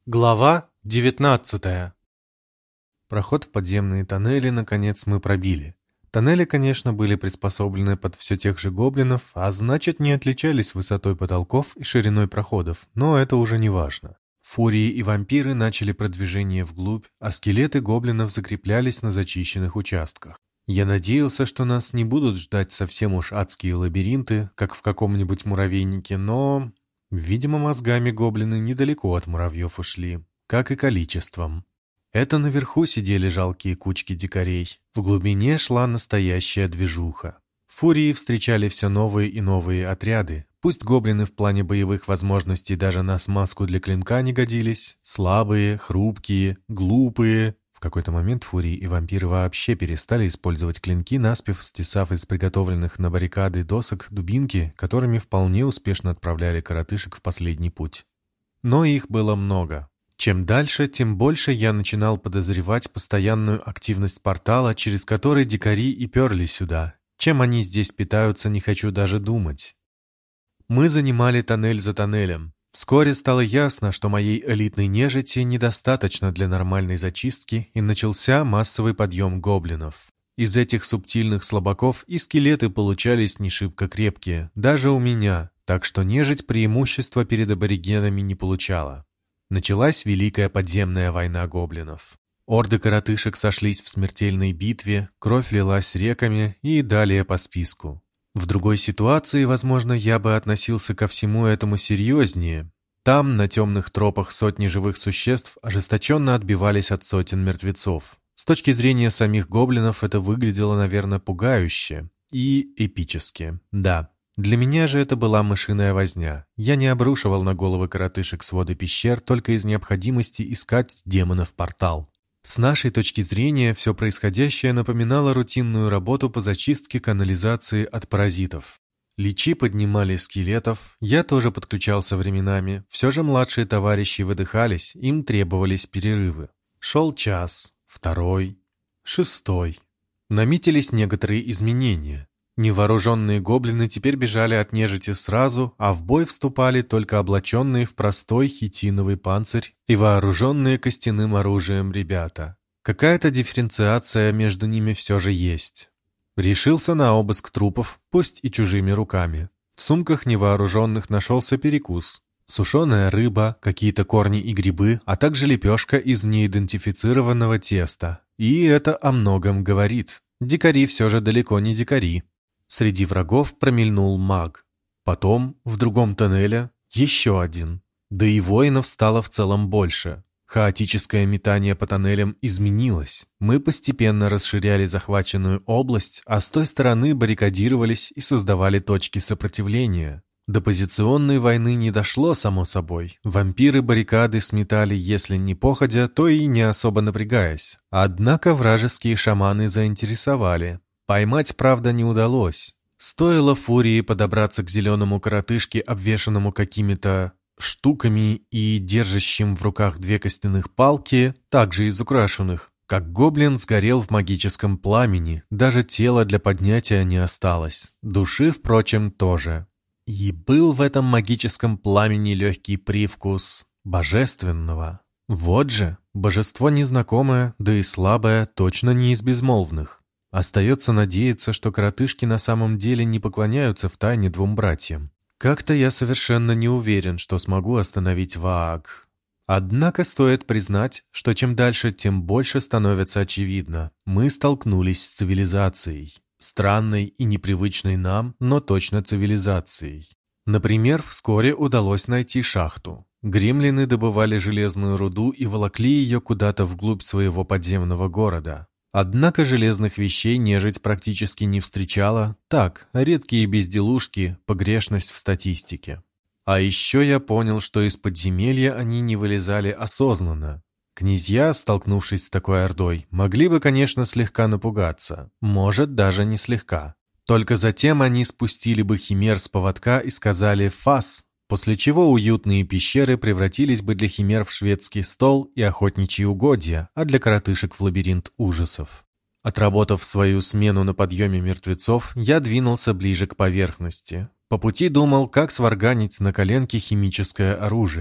Глава 19. Проход в подземные тоннели, наконец, мы пробили. Тоннели, конечно, были приспособлены под все тех же гоблинов, а значит, не отличались высотой потолков и шириной проходов, но это уже не важно. Фурии и вампиры начали продвижение вглубь, а скелеты гоблинов закреплялись на зачищенных участках. Я надеялся, что нас не будут ждать совсем уж адские лабиринты, как в каком-нибудь муравейнике, но... Видимо, мозгами гоблины недалеко от муравьев ушли, как и количеством. Это наверху сидели жалкие кучки дикарей. В глубине шла настоящая движуха. Фурии встречали все новые и новые отряды. Пусть гоблины в плане боевых возможностей даже на смазку для клинка не годились. Слабые, хрупкие, глупые. В какой-то момент фурии и вампиры вообще перестали использовать клинки, наспех стесав из приготовленных на баррикады досок дубинки, которыми вполне успешно отправляли коротышек в последний путь. Но их было много. Чем дальше, тем больше я начинал подозревать постоянную активность портала, через который дикари и перли сюда. Чем они здесь питаются, не хочу даже думать. Мы занимали тоннель за тоннелем. Вскоре стало ясно, что моей элитной нежити недостаточно для нормальной зачистки, и начался массовый подъем гоблинов. Из этих субтильных слабаков и скелеты получались не шибко крепкие, даже у меня, так что нежить преимущества перед аборигенами не получала. Началась Великая подземная война гоблинов. Орды коротышек сошлись в смертельной битве, кровь лилась реками и далее по списку. В другой ситуации, возможно, я бы относился ко всему этому серьезнее. Там, на темных тропах сотни живых существ, ожесточенно отбивались от сотен мертвецов. С точки зрения самих гоблинов это выглядело, наверное, пугающе и эпически. Да, для меня же это была мышиная возня. Я не обрушивал на головы коротышек своды пещер только из необходимости искать демонов портал. С нашей точки зрения, все происходящее напоминало рутинную работу по зачистке канализации от паразитов. Личи поднимали скелетов, я тоже подключался временами, все же младшие товарищи выдыхались, им требовались перерывы. Шел час, второй, шестой. Наметились некоторые изменения. Невооруженные гоблины теперь бежали от нежити сразу, а в бой вступали только облаченные в простой хитиновый панцирь и вооруженные костяным оружием ребята. Какая-то дифференциация между ними все же есть. Решился на обыск трупов, пусть и чужими руками. В сумках невооруженных нашелся перекус. Сушеная рыба, какие-то корни и грибы, а также лепешка из неидентифицированного теста. И это о многом говорит. Дикари все же далеко не дикари. Среди врагов промелькнул маг. Потом, в другом тоннеле, еще один. Да и воинов стало в целом больше. Хаотическое метание по тоннелям изменилось. Мы постепенно расширяли захваченную область, а с той стороны баррикадировались и создавали точки сопротивления. До позиционной войны не дошло, само собой. Вампиры баррикады сметали, если не походя, то и не особо напрягаясь. Однако вражеские шаманы заинтересовали. Поймать, правда, не удалось. Стоило фурии подобраться к зеленому коротышке, обвешанному какими-то штуками и держащим в руках две костяных палки, также из украшенных, как гоблин сгорел в магическом пламени, даже тела для поднятия не осталось. Души, впрочем, тоже. И был в этом магическом пламени легкий привкус божественного. Вот же, божество незнакомое, да и слабое, точно не из безмолвных. Остается надеяться, что коротышки на самом деле не поклоняются втайне двум братьям. Как-то я совершенно не уверен, что смогу остановить Вааг. Однако стоит признать, что чем дальше, тем больше становится очевидно. Мы столкнулись с цивилизацией. Странной и непривычной нам, но точно цивилизацией. Например, вскоре удалось найти шахту. Гремлины добывали железную руду и волокли ее куда-то вглубь своего подземного города. Однако железных вещей нежить практически не встречала. Так, редкие безделушки, погрешность в статистике. А еще я понял, что из подземелья они не вылезали осознанно. Князья, столкнувшись с такой ордой, могли бы, конечно, слегка напугаться. Может, даже не слегка. Только затем они спустили бы химер с поводка и сказали «фас», после чего уютные пещеры превратились бы для химер в шведский стол и охотничьи угодья, а для коротышек в лабиринт ужасов. Отработав свою смену на подъеме мертвецов, я двинулся ближе к поверхности. По пути думал, как сварганить на коленке химическое оружие.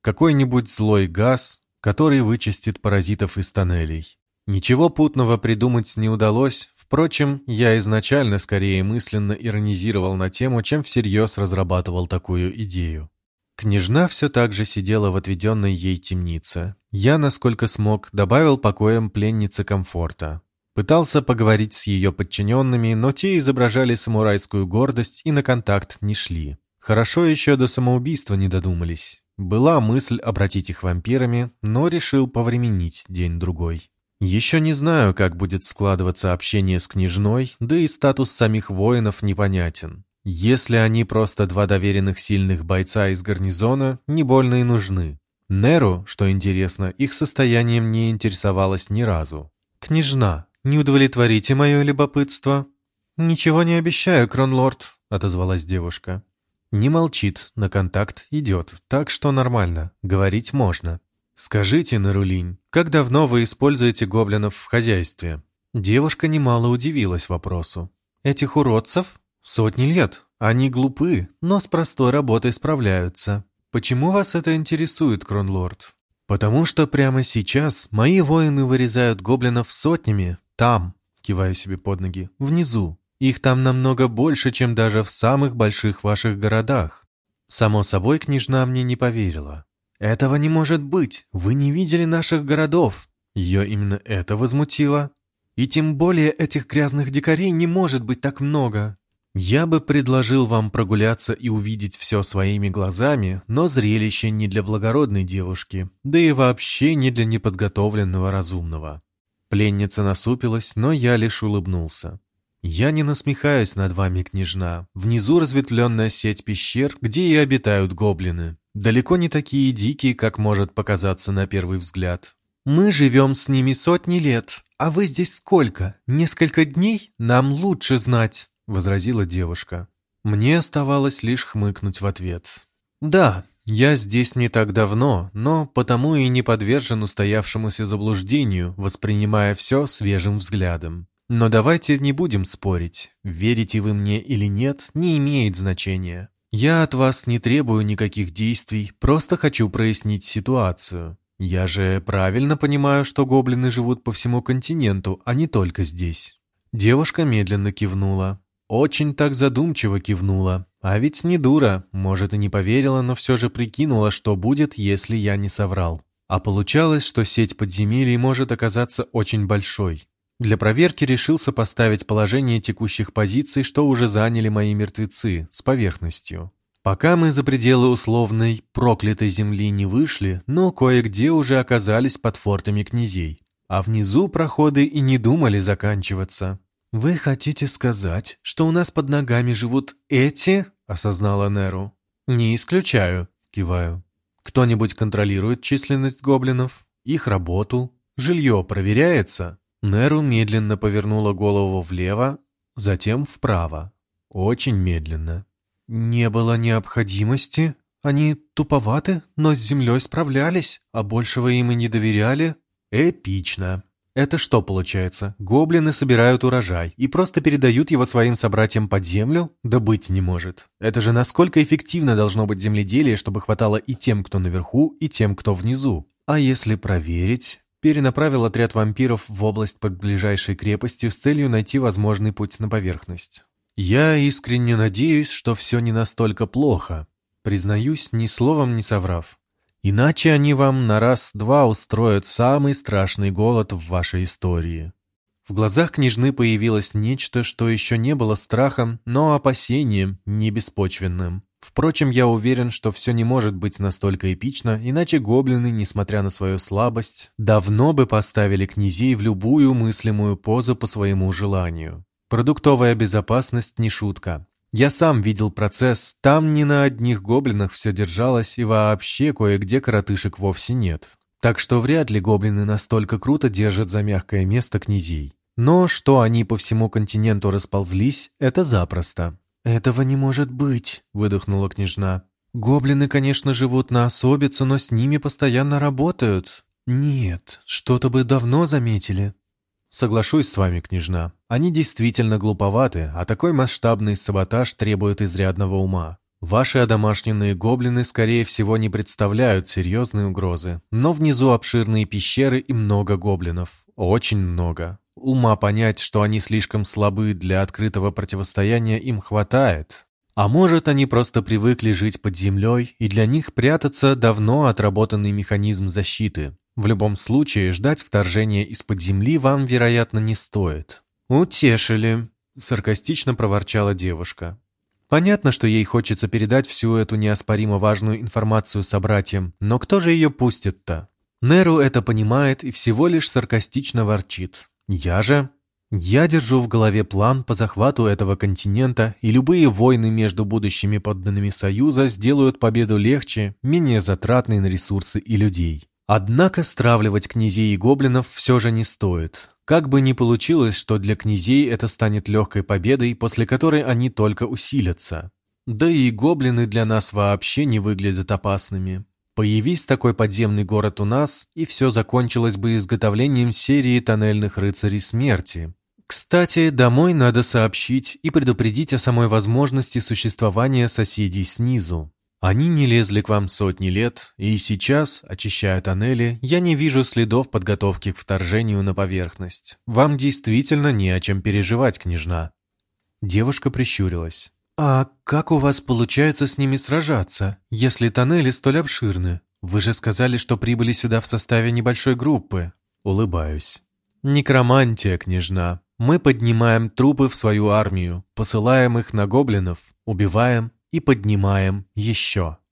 какой-нибудь злой газ, который вычистит паразитов из тоннелей. Ничего путного придумать не удалось, впрочем, я изначально скорее мысленно иронизировал на тему, чем всерьез разрабатывал такую идею. Княжна все так же сидела в отведенной ей темнице. Я, насколько смог, добавил покоям пленнице комфорта. Пытался поговорить с ее подчиненными, но те изображали самурайскую гордость и на контакт не шли. Хорошо еще до самоубийства не додумались. Была мысль обратить их вампирами, но решил повременить день-другой. Еще не знаю, как будет складываться общение с княжной, да и статус самих воинов непонятен. Если они просто два доверенных сильных бойца из гарнизона, не больно и нужны. Неру, что интересно, их состоянием не интересовалась ни разу. «Княжна, не удовлетворите мое любопытство?» «Ничего не обещаю, кронлорд», — отозвалась девушка. Не молчит, на контакт идет, так что нормально, говорить можно. «Скажите, Нерулинь, как давно вы используете гоблинов в хозяйстве?» Девушка немало удивилась вопросу. «Этих уродцев? Сотни лет. Они глупы, но с простой работой справляются. Почему вас это интересует, кронлорд?» «Потому что прямо сейчас мои воины вырезают гоблинов сотнями. Там», киваю себе под ноги, внизу. Их там намного больше, чем даже в самых больших ваших городах. Само собой, княжна мне не поверила. «Этого не может быть! Вы не видели наших городов!» Ее именно это возмутило. «И тем более этих грязных дикарей не может быть так много!» Я бы предложил вам прогуляться и увидеть все своими глазами, но зрелище не для благородной девушки, да и вообще не для неподготовленного разумного. Пленница насупилась, но я лишь улыбнулся. «Я не насмехаюсь над вами, княжна. Внизу разветвленная сеть пещер, где и обитают гоблины. Далеко не такие дикие, как может показаться на первый взгляд. Мы живем с ними сотни лет, а вы здесь сколько? Несколько дней? Нам лучше знать», — возразила девушка. Мне оставалось лишь хмыкнуть в ответ. «Да, я здесь не так давно, но потому и не подвержен устоявшемуся заблуждению, воспринимая все свежим взглядом. Но давайте не будем спорить, верите вы мне или нет, не имеет значения. Я от вас не требую никаких действий, просто хочу прояснить ситуацию. Я же правильно понимаю, что гоблины живут по всему континенту, а не только здесь». Девушка медленно кивнула. Очень так задумчиво кивнула. А ведь не дура, может и не поверила, но все же прикинула, что будет, если я не соврал. А получалось, что сеть подземелий может оказаться очень большой. Для проверки решился поставить положение текущих позиций, что уже заняли мои мертвецы, с поверхностью. Пока мы за пределы условной проклятой земли не вышли, но кое-где уже оказались под фортами князей. А внизу проходы и не думали заканчиваться. «Вы хотите сказать, что у нас под ногами живут эти?» — осознала Неру. «Не исключаю», — киваю. «Кто-нибудь контролирует численность гоблинов? Их работу? Жилье проверяется?» Неру медленно повернула голову влево, затем вправо. Очень медленно. «Не было необходимости. Они туповаты, но с землей справлялись, а большего им и не доверяли». «Эпично. Это что получается? Гоблины собирают урожай и просто передают его своим собратьям под землю? Да быть не может. Это же насколько эффективно должно быть земледелие, чтобы хватало и тем, кто наверху, и тем, кто внизу. А если проверить...» Перенаправил отряд вампиров в область под ближайшей крепостью с целью найти возможный путь на поверхность. Я искренне надеюсь, что все не настолько плохо. Признаюсь, ни словом не соврав. Иначе они вам на раз-два устроят самый страшный голод в вашей истории. В глазах княжны появилось нечто, что еще не было страхом, но опасением, не беспочвенным. Впрочем, я уверен, что все не может быть настолько эпично, иначе гоблины, несмотря на свою слабость, давно бы поставили князей в любую мыслимую позу по своему желанию. Продуктовая безопасность не шутка. Я сам видел процесс, там не на одних гоблинах все держалось, и вообще кое-где коротышек вовсе нет. Так что вряд ли гоблины настолько круто держат за мягкое место князей. Но что они по всему континенту расползлись, это запросто. «Этого не может быть», — выдохнула княжна. «Гоблины, конечно, живут на особицу, но с ними постоянно работают. Нет, что-то бы давно заметили». «Соглашусь с вами, княжна. Они действительно глуповаты, а такой масштабный саботаж требует изрядного ума. Ваши одомашненные гоблины, скорее всего, не представляют серьезной угрозы, но внизу обширные пещеры и много гоблинов. Очень много. Ума понять, что они слишком слабы для открытого противостояния, им хватает. А может, они просто привыкли жить под землей, и для них прятаться давно отработанный механизм защиты. В любом случае, ждать вторжения из-под земли вам, вероятно, не стоит. «Утешили», — саркастично проворчала девушка. Понятно, что ей хочется передать всю эту неоспоримо важную информацию собратьям, но кто же ее пустит-то? Неру это понимает и всего лишь саркастично ворчит. Я держу в голове план по захвату этого континента, и любые войны между будущими подданными Союза сделают победу легче, менее затратной на ресурсы и людей. Однако стравливать князей и гоблинов все же не стоит. Как бы ни получилось, что для князей это станет легкой победой, после которой они только усилятся. Да и гоблины для нас вообще не выглядят опасными. Появись такой подземный город у нас, и все закончилось бы изготовлением серии тоннельных рыцарей смерти. Кстати, домой надо сообщить и предупредить о самой возможности существования соседей снизу. Они не лезли к вам сотни лет, и сейчас, очищая тоннели, я не вижу следов подготовки к вторжению на поверхность. Вам действительно не о чем переживать, княжна». Девушка прищурилась. «А как у вас получается с ними сражаться, если тоннели столь обширны? Вы же сказали, что прибыли сюда в составе небольшой группы». Улыбаюсь. «Некромантия, княжна. Мы поднимаем трупы в свою армию, посылаем их на гоблинов, убиваем и поднимаем еще».